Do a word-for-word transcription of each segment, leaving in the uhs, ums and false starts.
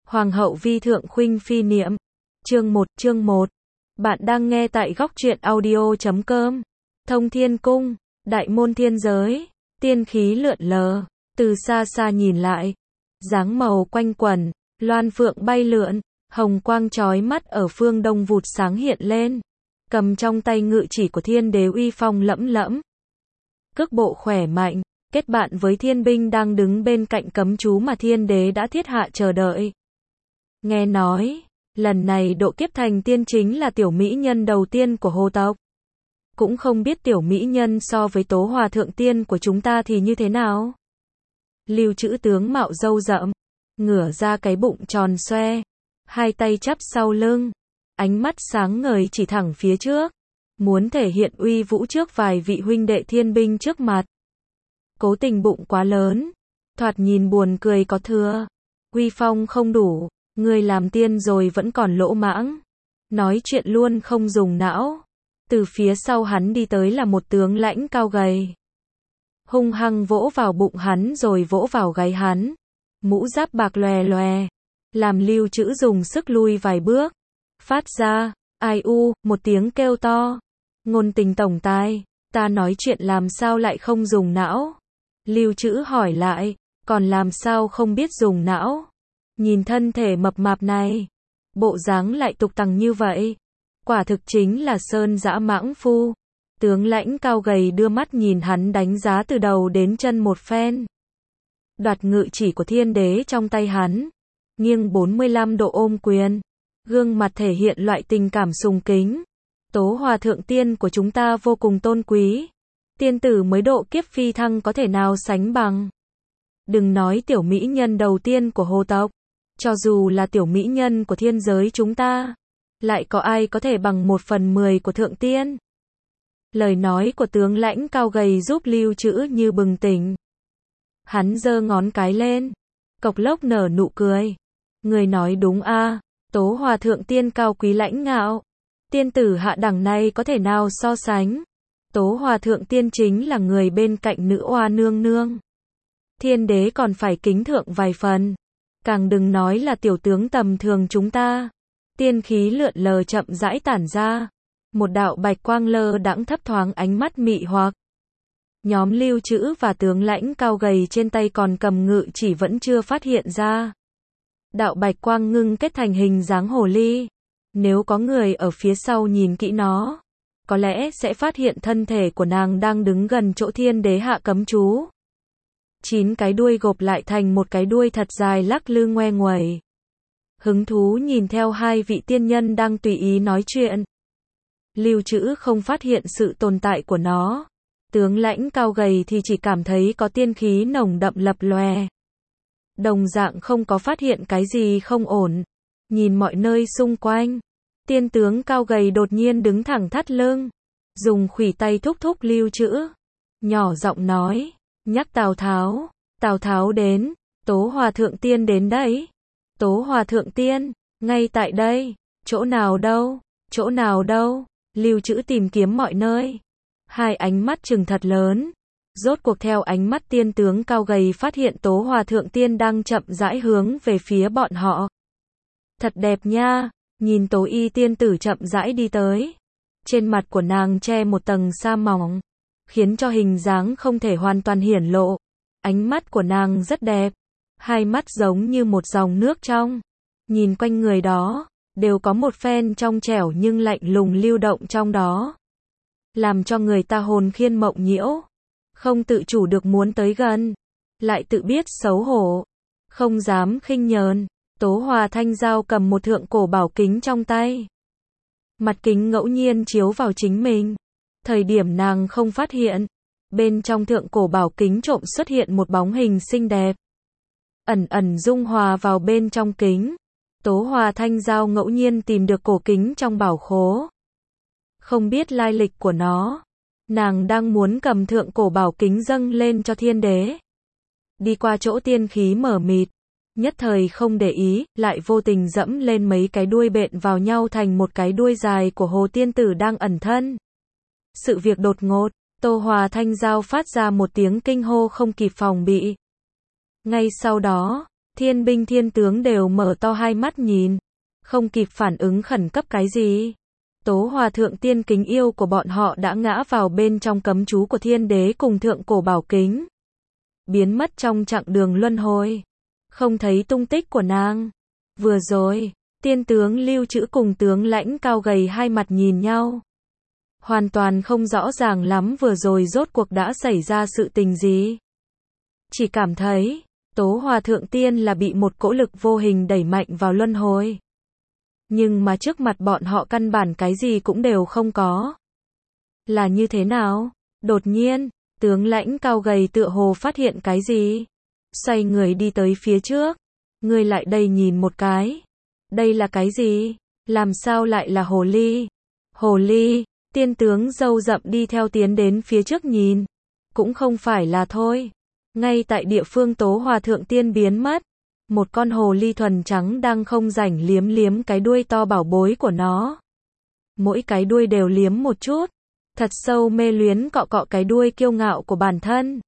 Hoàng hậu vi thượng khuynh phi niệm. Chương một, chương một. Bạn đang nghe tại góc truyện audio chấm com. Thông Thiên Cung, đại môn thiên giới, tiên khí lượn lờ, từ xa xa nhìn lại, dáng màu quanh quẩn, loan phượng bay lượn, hồng quang chói mắt ở phương đông vụt sáng hiện lên, cầm trong tay ngự chỉ của thiên đế uy phong lẫm lẫm. Cước bộ khỏe mạnh, kết bạn với thiên binh đang đứng bên cạnh cấm chú mà thiên đế đã thiết hạ chờ đợi. Nghe nói, lần này độ kiếp thành tiên chính là tiểu mỹ nhân đầu tiên của hồ tộc. Cũng không biết tiểu mỹ nhân so với tố hòa thượng tiên của chúng ta thì như thế nào. Lưu Trữ tướng mạo râu rậm, ngửa ra cái bụng tròn xoe, hai tay chắp sau lưng, ánh mắt sáng ngời chỉ thẳng phía trước, muốn thể hiện uy vũ trước vài vị huynh đệ thiên binh trước mặt. Cố tình bụng quá lớn, thoạt nhìn buồn cười có thừa, uy phong không đủ, người làm tiên rồi vẫn còn lỗ mãng, nói chuyện luôn không dùng não. Từ phía sau hắn đi tới là một tướng lãnh cao gầy, hung hăng vỗ vào bụng hắn rồi vỗ vào gáy hắn, mũ giáp bạc lòe lòe, làm Lưu Trữ dùng sức lui vài bước, phát ra, ai u, một tiếng kêu to, ngôn tình tổng tài, ta nói chuyện làm sao lại không dùng não? Lưu Trữ hỏi lại, còn làm sao không biết dùng não? Nhìn thân thể mập mạp này, bộ dáng lại tục tằng như vậy, quả thực chính là sơn dã mãng phu. Tướng lãnh cao gầy đưa mắt nhìn hắn đánh giá từ đầu đến chân một phen. Đoạt ngự chỉ của thiên đế trong tay hắn, nghiêng bốn mươi lăm độ ôm quyền, gương mặt thể hiện loại tình cảm sùng kính. Tố hòa thượng tiên của chúng ta vô cùng tôn quý, tiên tử mới độ kiếp phi thăng có thể nào sánh bằng. Đừng nói tiểu mỹ nhân đầu tiên của hồ tộc, cho dù là tiểu mỹ nhân của thiên giới chúng ta, lại có ai có thể bằng một phần mười của thượng tiên. Lời nói của tướng lãnh cao gầy giúp Lưu Trữ như bừng tỉnh. Hắn giơ ngón cái lên, cộc lốc nở nụ cười. Người nói đúng a, tố hòa thượng tiên cao quý lãnh ngạo, tiên tử hạ đẳng này có thể nào so sánh. Tố hòa thượng tiên chính là người bên cạnh nữ oa nương nương, thiên đế còn phải kính thượng vài phần, càng đừng nói là tiểu tướng tầm thường chúng ta. Tiên khí lượn lờ chậm rãi tản ra, một đạo bạch quang lơ đãng thấp thoáng ánh mắt mị hoặc. Nhóm Lưu Trữ và tướng lãnh cao gầy trên tay còn cầm ngự chỉ vẫn chưa phát hiện ra. Đạo bạch quang ngưng kết thành hình dáng hồ ly. Nếu có người ở phía sau nhìn kỹ nó, có lẽ sẽ phát hiện thân thể của nàng đang đứng gần chỗ thiên đế hạ cấm chú. Chín cái đuôi gộp lại thành một cái đuôi thật dài lắc lư ngoe nguẩy. Hứng thú nhìn theo hai vị tiên nhân đang tùy ý nói chuyện. Lưu Trữ không phát hiện sự tồn tại của nó. Tướng lãnh cao gầy thì chỉ cảm thấy có tiên khí nồng đậm lập lòe. Đồng dạng không có phát hiện cái gì không ổn. Nhìn mọi nơi xung quanh, tiên tướng cao gầy đột nhiên đứng thẳng thắt lưng, dùng khuỷu tay thúc thúc Lưu Trữ, nhỏ giọng nói, nhắc Tào Tháo, Tào Tháo đến, tố hòa thượng tiên đến đấy. Tố hòa thượng tiên, ngay tại đây, chỗ nào đâu, chỗ nào đâu. Lưu Trữ tìm kiếm mọi nơi, hai ánh mắt trừng thật lớn, rốt cuộc theo ánh mắt tiên tướng cao gầy phát hiện tố hòa thượng tiên đang chậm rãi hướng về phía bọn họ. Thật đẹp nha, nhìn tố y tiên tử chậm rãi đi tới, trên mặt của nàng che một tầng sa mỏng, khiến cho hình dáng không thể hoàn toàn hiển lộ. Ánh mắt của nàng rất đẹp, hai mắt giống như một dòng nước trong, nhìn quanh người đó, đều có một phen trong trẻo nhưng lạnh lùng lưu động trong đó, làm cho người ta hồn khiên mộng nhiễu, không tự chủ được muốn tới gần, lại tự biết xấu hổ, không dám khinh nhờn. Tố Hòa Thanh Giao cầm một thượng cổ bảo kính trong tay, mặt kính ngẫu nhiên chiếu vào chính mình, thời điểm nàng không phát hiện, bên trong thượng cổ bảo kính trộm xuất hiện một bóng hình xinh đẹp, ẩn ẩn dung hòa vào bên trong kính. Tố Hòa Thanh Giao ngẫu nhiên tìm được cổ kính trong bảo khố, không biết lai lịch của nó, nàng đang muốn cầm thượng cổ bảo kính dâng lên cho thiên đế. Đi qua chỗ tiên khí mờ mịt, nhất thời không để ý, lại vô tình dẫm lên mấy cái đuôi bện vào nhau thành một cái đuôi dài của hồ tiên tử đang ẩn thân. Sự việc đột ngột, Tô Hòa Thanh Giao phát ra một tiếng kinh hô không kịp phòng bị. Ngay sau đó, Thiên binh thiên tướng đều mở to hai mắt nhìn, không kịp phản ứng khẩn cấp cái gì. Tố Hòa Thượng Tiên kính yêu của bọn họ đã ngã vào bên trong cấm chú của Thiên Đế cùng Thượng Cổ Bảo Kính, biến mất trong chặng đường luân hồi, không thấy tung tích của nàng. Vừa rồi, tiên tướng Lưu Trữ cùng tướng lãnh cao gầy hai mặt nhìn nhau, hoàn toàn không rõ ràng lắm vừa rồi rốt cuộc đã xảy ra sự tình gì. Chỉ cảm thấy, Tố Hòa Thượng Tiên là bị một cỗ lực vô hình đẩy mạnh vào luân hồi. Nhưng mà trước mặt bọn họ căn bản cái gì cũng đều không có. Là như thế nào? Đột nhiên, tướng lãnh cao gầy tựa hồ phát hiện cái gì. Xoay người đi tới phía trước. Ngươi lại đây nhìn một cái. Đây là cái gì? Làm sao lại là hồ ly? Hồ ly, tiên tướng râu rậm đi theo tiến đến phía trước nhìn. Cũng không phải là thôi. Ngay tại địa phương Tố Hòa Thượng Tiên biến mất, một con hồ ly thuần trắng đang không rảnh liếm liếm cái đuôi to bảo bối của nó. Mỗi cái đuôi đều liếm một chút, thật sâu mê luyến cọ cọ cái đuôi kiêu ngạo của bản thân.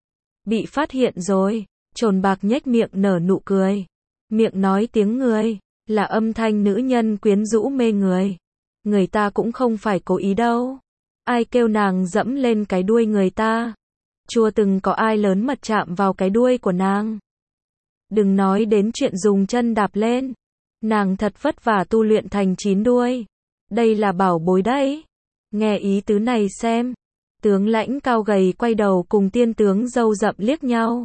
Bị phát hiện rồi, Trồn Bạc nhếch miệng nở nụ cười. Miệng nói tiếng người, là âm thanh nữ nhân quyến rũ mê người. Người ta cũng không phải cố ý đâu. Ai kêu nàng dẫm lên cái đuôi người ta. Chưa từng có ai lớn mật chạm vào cái đuôi của nàng. Đừng nói đến chuyện dùng chân đạp lên. Nàng thật vất vả tu luyện thành chín đuôi. Đây là bảo bối đấy. Nghe ý tứ này xem. Tướng lãnh cao gầy quay đầu cùng tiên tướng râu rậm liếc nhau.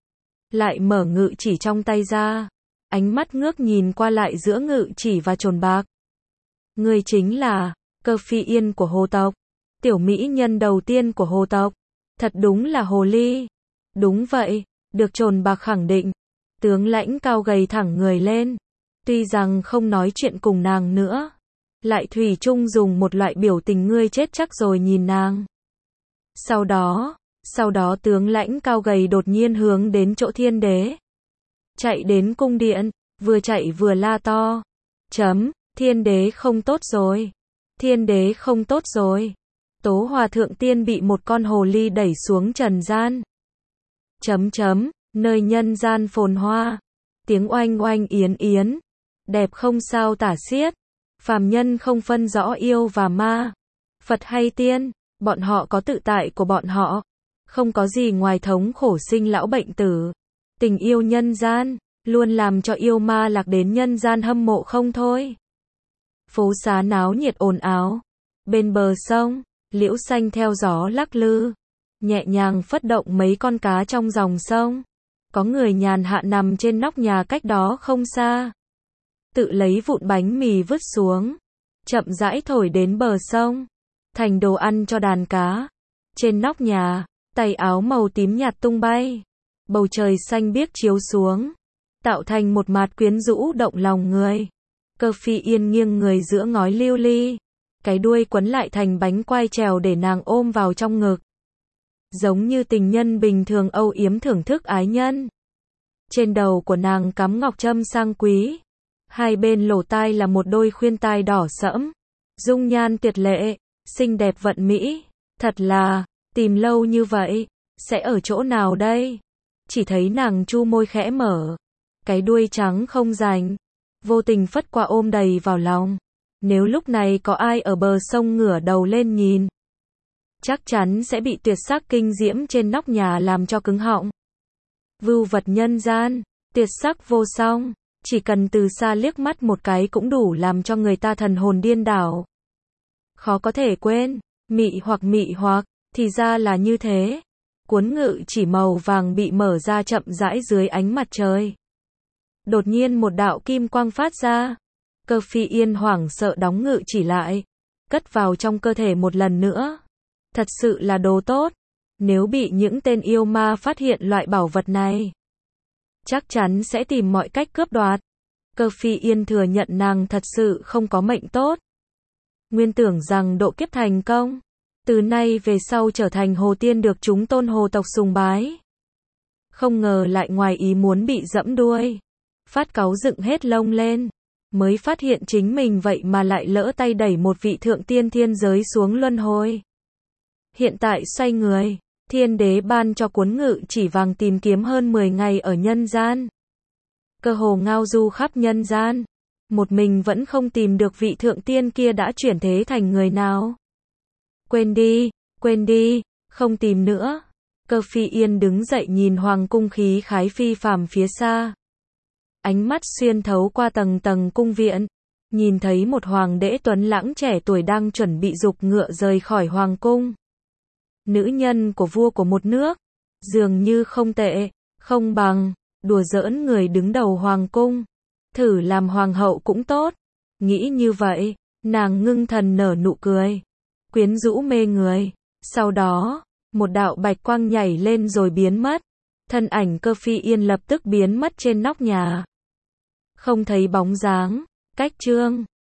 Lại mở ngự chỉ trong tay ra. Ánh mắt ngước nhìn qua lại giữa ngự chỉ và Trồn Bạc. Người chính là Cơ Phi Yên của hồ tộc. Tiểu mỹ nhân đầu tiên của hồ tộc. Thật đúng là hồ ly. Đúng vậy, được Trồn Bạc khẳng định. Tướng lãnh cao gầy thẳng người lên. Tuy rằng không nói chuyện cùng nàng nữa, lại thủy chung dùng một loại biểu tình ngươi chết chắc rồi nhìn nàng. Sau đó, sau đó tướng lãnh cao gầy đột nhiên hướng đến chỗ Thiên Đế. Chạy đến cung điện, vừa chạy vừa la to. Chấm, Thiên Đế không tốt rồi. Thiên Đế không tốt rồi. Tố Hòa Thượng Tiên bị một con hồ ly đẩy xuống trần gian. Chấm chấm, nơi nhân gian phồn hoa. Tiếng oanh oanh yến yến. Đẹp không sao tả xiết. Phàm nhân không phân rõ yêu và ma. Phật hay tiên, bọn họ có tự tại của bọn họ. Không có gì ngoài thống khổ sinh lão bệnh tử. Tình yêu nhân gian, luôn làm cho yêu ma lạc đến nhân gian hâm mộ không thôi. Phố xá náo nhiệt ồn ào. Bên bờ sông, liễu xanh theo gió lắc lư, nhẹ nhàng phất động mấy con cá trong dòng sông. Có người nhàn hạ nằm trên nóc nhà cách đó không xa. Tự lấy vụn bánh mì vứt xuống, chậm rãi thổi đến bờ sông, thành đồ ăn cho đàn cá. Trên nóc nhà, tay áo màu tím nhạt tung bay, bầu trời xanh biếc chiếu xuống, tạo thành một mạt quyến rũ động lòng người. Cơ Phi Yên nghiêng người giữa ngói lưu ly, cái đuôi quấn lại thành bánh quai trèo để nàng ôm vào trong ngực. Giống như tình nhân bình thường âu yếm thưởng thức ái nhân. Trên đầu của nàng cắm ngọc trâm sang quý, hai bên lỗ tai là một đôi khuyên tai đỏ sẫm. Dung nhan tuyệt lệ, xinh đẹp vận mỹ, thật là, tìm lâu như vậy, sẽ ở chỗ nào đây? Chỉ thấy nàng chu môi khẽ mở, cái đuôi trắng không rành, vô tình phất qua ôm đầy vào lòng. Nếu lúc này có ai ở bờ sông ngửa đầu lên nhìn, chắc chắn sẽ bị tuyệt sắc kinh diễm trên nóc nhà làm cho cứng họng. Vưu vật nhân gian, tuyệt sắc vô song, chỉ cần từ xa liếc mắt một cái cũng đủ làm cho người ta thần hồn điên đảo. Khó có thể quên, mị hoặc mị hoặc, thì ra là như thế. Cuốn ngự chỉ màu vàng bị mở ra chậm rãi dưới ánh mặt trời. Đột nhiên một đạo kim quang phát ra. Cơ Phi Yên hoảng sợ đóng ngự chỉ lại, cất vào trong cơ thể một lần nữa. Thật sự là đồ tốt. Nếu bị những tên yêu ma phát hiện loại bảo vật này, chắc chắn sẽ tìm mọi cách cướp đoạt. Cơ Phi Yên thừa nhận nàng thật sự không có mệnh tốt. Nguyên tưởng rằng độ kiếp thành công, từ nay về sau trở thành hồ tiên được chúng tôn hồ tộc sùng bái. Không ngờ lại ngoài ý muốn bị dẫm đuôi, phát cáu dựng hết lông lên, mới phát hiện chính mình vậy mà lại lỡ tay đẩy một vị thượng tiên thiên giới xuống luân hồi. Hiện tại xoay người, Thiên Đế ban cho cuốn ngự chỉ vàng tìm kiếm hơn mười ngày ở nhân gian. cơ hồ ngao du khắp nhân gian. Một mình vẫn không tìm được vị thượng tiên kia đã chuyển thế thành người nào. Quên đi, quên đi, không tìm nữa. Cơ Phi Yên đứng dậy nhìn hoàng cung khí khái phi phàm phía xa. Ánh mắt xuyên thấu qua tầng tầng cung viện, nhìn thấy một hoàng đế tuấn lãng trẻ tuổi đang chuẩn bị giục ngựa rời khỏi hoàng cung. Nữ nhân của vua của một nước, dường như không tệ, không bằng, đùa giỡn người đứng đầu hoàng cung. Thử làm hoàng hậu cũng tốt. Nghĩ như vậy, nàng ngưng thần nở nụ cười, quyến rũ mê người. Sau đó, một đạo bạch quang nhảy lên rồi biến mất. Thân ảnh Cơ Phi Yên lập tức biến mất trên nóc nhà. Không thấy bóng dáng. Cách chương